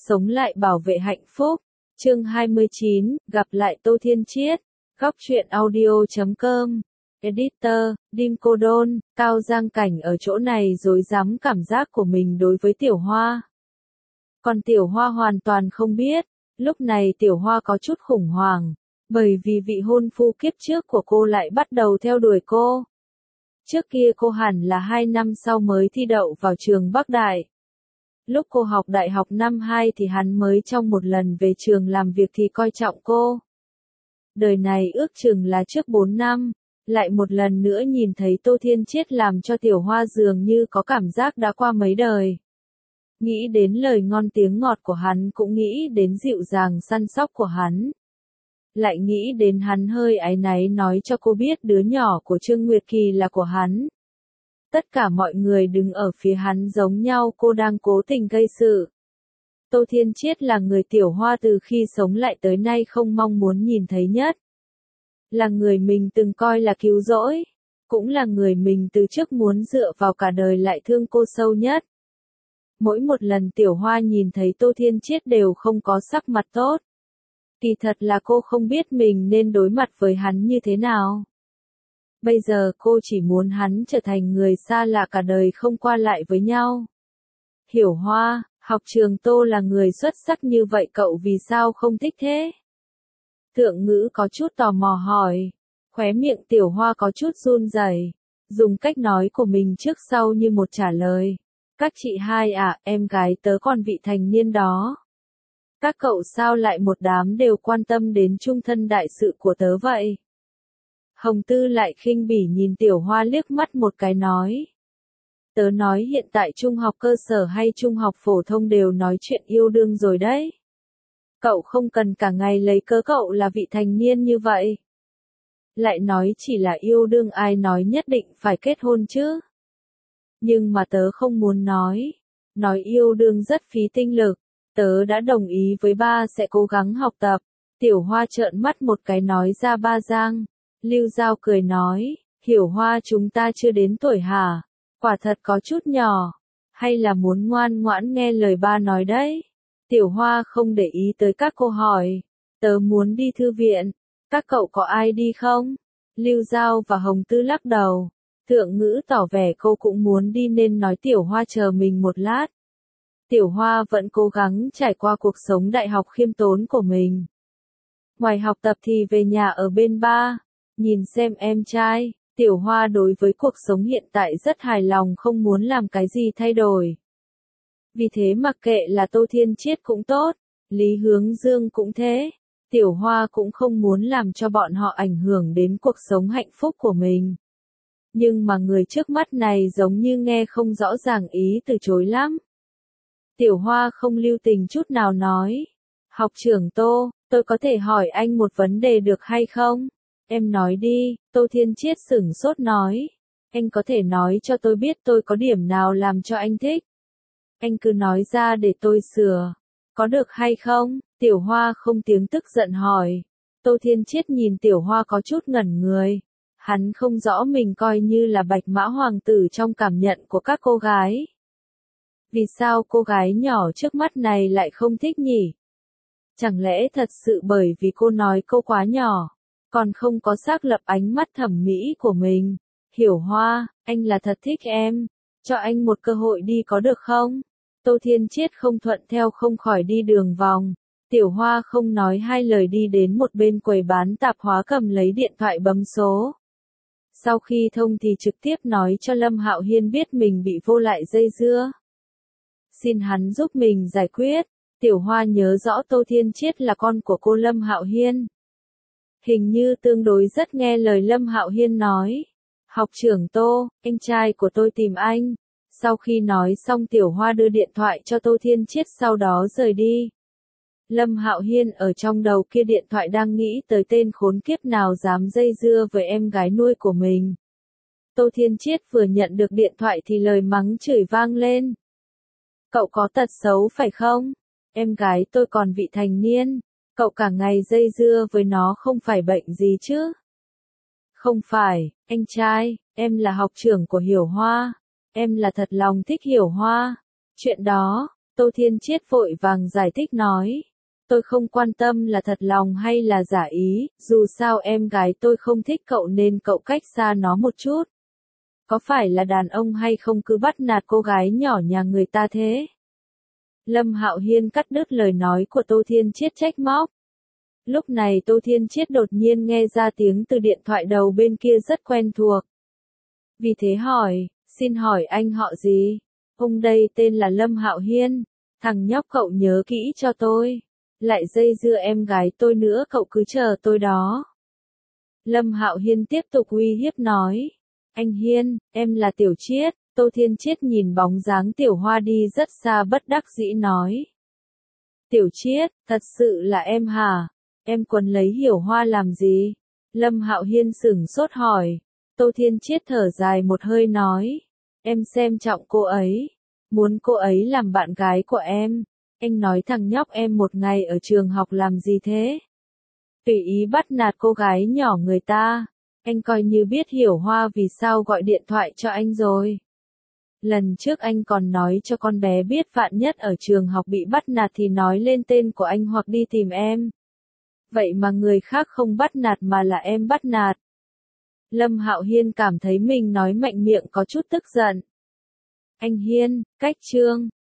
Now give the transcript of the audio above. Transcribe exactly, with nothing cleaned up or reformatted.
sống lại bảo vệ hạnh phúc. Chương hai mươi chín, gặp lại Tô Thiên Chiết. Góc truyện audio chấm com. Editor, Dim Cô Đôn, Cao Giang Cảnh ở chỗ này rối rắm cảm giác của mình đối với Tiểu Hoa. Còn Tiểu Hoa hoàn toàn không biết, lúc này Tiểu Hoa có chút khủng hoảng, bởi vì vị hôn phu kiếp trước của cô lại bắt đầu theo đuổi cô. Trước kia cô hẳn là hai năm sau mới thi đậu vào trường Bắc Đại. Lúc cô học đại học năm hai thì hắn mới trong một lần về trường làm việc thì coi trọng cô. Đời này ước chừng là trước bốn năm, lại một lần nữa nhìn thấy Tô Thiên Chiết làm cho Tiểu Hoa dường như có cảm giác đã qua mấy đời. Nghĩ đến lời ngon tiếng ngọt của hắn, cũng nghĩ đến dịu dàng săn sóc của hắn. Lại nghĩ đến hắn hơi áy náy nói cho cô biết đứa nhỏ của Trương Nguyệt Kỳ là của hắn. Tất cả mọi người đứng ở phía hắn giống nhau, cô đang cố tình gây sự. Tô Thiên Chiết là người Tiểu Hoa từ khi sống lại tới nay không mong muốn nhìn thấy nhất. Là người mình từng coi là cứu rỗi, cũng là người mình từ trước muốn dựa vào cả đời lại thương cô sâu nhất. Mỗi một lần Tiểu Hoa nhìn thấy Tô Thiên Chiết đều không có sắc mặt tốt. Kỳ thật là cô không biết mình nên đối mặt với hắn như thế nào. Bây giờ cô chỉ muốn hắn trở thành người xa lạ cả đời không qua lại với nhau. Hiểu Hoa, học trường Tô là người xuất sắc như vậy cậu vì sao không thích thế? Thượng Ngữ có chút tò mò hỏi. Khóe miệng Tiểu Hoa có chút run rẩy, dùng cách nói của mình trước sau như một trả lời. Các chị hai à, em gái tớ còn vị thành niên đó. Các cậu sao lại một đám đều quan tâm đến chung thân đại sự của tớ vậy? Hồng Tư lại khinh bỉ nhìn Tiểu Hoa liếc mắt một cái nói. Tớ nói hiện tại trung học cơ sở hay trung học phổ thông đều nói chuyện yêu đương rồi đấy. Cậu không cần cả ngày lấy cớ cậu là vị thành niên như vậy. Lại nói chỉ là yêu đương, ai nói nhất định phải kết hôn chứ? Nhưng mà tớ không muốn nói. Nói yêu đương rất phí tinh lực. Tớ đã đồng ý với ba sẽ cố gắng học tập. Tiểu Hoa trợn mắt một cái nói ra ba Giang. Lưu Giao cười nói, Hiểu Hoa chúng ta chưa đến tuổi hả? Quả thật có chút nhỏ. Hay là muốn ngoan ngoãn nghe lời ba nói đấy? Tiểu Hoa không để ý tới các cô hỏi. Tớ muốn đi thư viện. Các cậu có ai đi không? Lưu Giao và Hồng Tư lắc đầu. Thượng Ngữ tỏ vẻ cô cũng muốn đi nên nói Tiểu Hoa chờ mình một lát. Tiểu Hoa vẫn cố gắng trải qua cuộc sống đại học khiêm tốn của mình. Ngoài học tập thì về nhà ở bên ba, nhìn xem em trai. Tiểu Hoa đối với cuộc sống hiện tại rất hài lòng, không muốn làm cái gì thay đổi. Vì thế mặc kệ là Tô Thiên Chiết cũng tốt, Lý Hướng Dương cũng thế, Tiểu Hoa cũng không muốn làm cho bọn họ ảnh hưởng đến cuộc sống hạnh phúc của mình. Nhưng mà người trước mắt này giống như nghe không rõ ràng ý từ chối lắm. Tiểu Hoa không lưu tình chút nào nói. Học trưởng Tô, tôi có thể hỏi anh một vấn đề được hay không? Em nói đi, Tô Thiên Chiết sửng sốt nói. Anh có thể nói cho tôi biết tôi có điểm nào làm cho anh thích. Anh cứ nói ra để tôi sửa. Có được hay không? Tiểu Hoa không tiếng tức giận hỏi. Tô Thiên Chiết nhìn Tiểu Hoa có chút ngẩn người. Hắn không rõ mình coi như là bạch mã hoàng tử trong cảm nhận của các cô gái. Vì sao cô gái nhỏ trước mắt này lại không thích nhỉ? Chẳng lẽ thật sự bởi vì cô nói câu quá nhỏ, còn không có xác lập ánh mắt thẩm mỹ của mình? Hiểu Hoa, anh là thật thích em, cho anh một cơ hội đi có được không? Tô Thiên Chiết không thuận theo không khỏi đi đường vòng. Tiểu Hoa không nói hai lời đi đến một bên quầy bán tạp hóa cầm lấy điện thoại bấm số. Sau khi thông thì trực tiếp nói cho Lâm Hạo Hiên biết mình bị vô lại dây dưa. Xin hắn giúp mình giải quyết. Tiểu Hoa nhớ rõ Tô Thiên Chiết là con của cô Lâm Hạo Hiên. Hình như tương đối rất nghe lời Lâm Hạo Hiên nói. Học trưởng Tô, anh trai của tôi tìm anh. Sau khi nói xong Tiểu Hoa đưa điện thoại cho Tô Thiên Chiết sau đó rời đi. Lâm Hạo Hiên ở trong đầu kia điện thoại đang nghĩ tới tên khốn kiếp nào dám dây dưa với em gái nuôi của mình. Tô Thiên Chiết vừa nhận được điện thoại thì lời mắng chửi vang lên. Cậu có tật xấu phải không? Em gái tôi còn vị thành niên, cậu cả ngày dây dưa với nó không phải bệnh gì chứ? Không phải, anh trai, em là học trưởng của Hiểu Hoa, em là thật lòng thích Hiểu Hoa. Chuyện đó, Tô Thiên Chiết vội vàng giải thích nói. Tôi không quan tâm là thật lòng hay là giả ý, dù sao em gái tôi không thích cậu nên cậu cách xa nó một chút. Có phải là đàn ông hay không cứ bắt nạt cô gái nhỏ nhà người ta thế? Lâm Hạo Hiên cắt đứt lời nói của Tô Thiên Chiết trách móc. Lúc này Tô Thiên Chiết đột nhiên nghe ra tiếng từ điện thoại đầu bên kia rất quen thuộc. Vì thế hỏi, xin hỏi anh họ gì? Ông đây tên là Lâm Hạo Hiên, thằng nhóc cậu nhớ kỹ cho tôi. Lại dây dưa em gái tôi nữa cậu cứ chờ tôi đó. Lâm Hạo Hiên tiếp tục uy hiếp nói. Anh Hiên, em là Tiểu Chiết. Tô Thiên Chiết nhìn bóng dáng Tiểu Hoa đi rất xa bất đắc dĩ nói. Tiểu Chiết, thật sự là em hả? Em quấn lấy Hiểu Hoa làm gì? Lâm Hạo Hiên sửng sốt hỏi. Tô Thiên Chiết thở dài một hơi nói. Em xem trọng cô ấy. Muốn cô ấy làm bạn gái của em. Anh nói thằng nhóc em một ngày ở trường học làm gì thế? Tùy ý bắt nạt cô gái nhỏ người ta. Anh coi như biết Hiểu Hoa vì sao gọi điện thoại cho anh rồi. Lần trước anh còn nói cho con bé biết vạn nhất ở trường học bị bắt nạt thì nói lên tên của anh hoặc đi tìm em. Vậy mà người khác không bắt nạt mà là em bắt nạt. Lâm Hạo Hiên cảm thấy mình nói mạnh miệng có chút tức giận. Anh Hiên, cách chương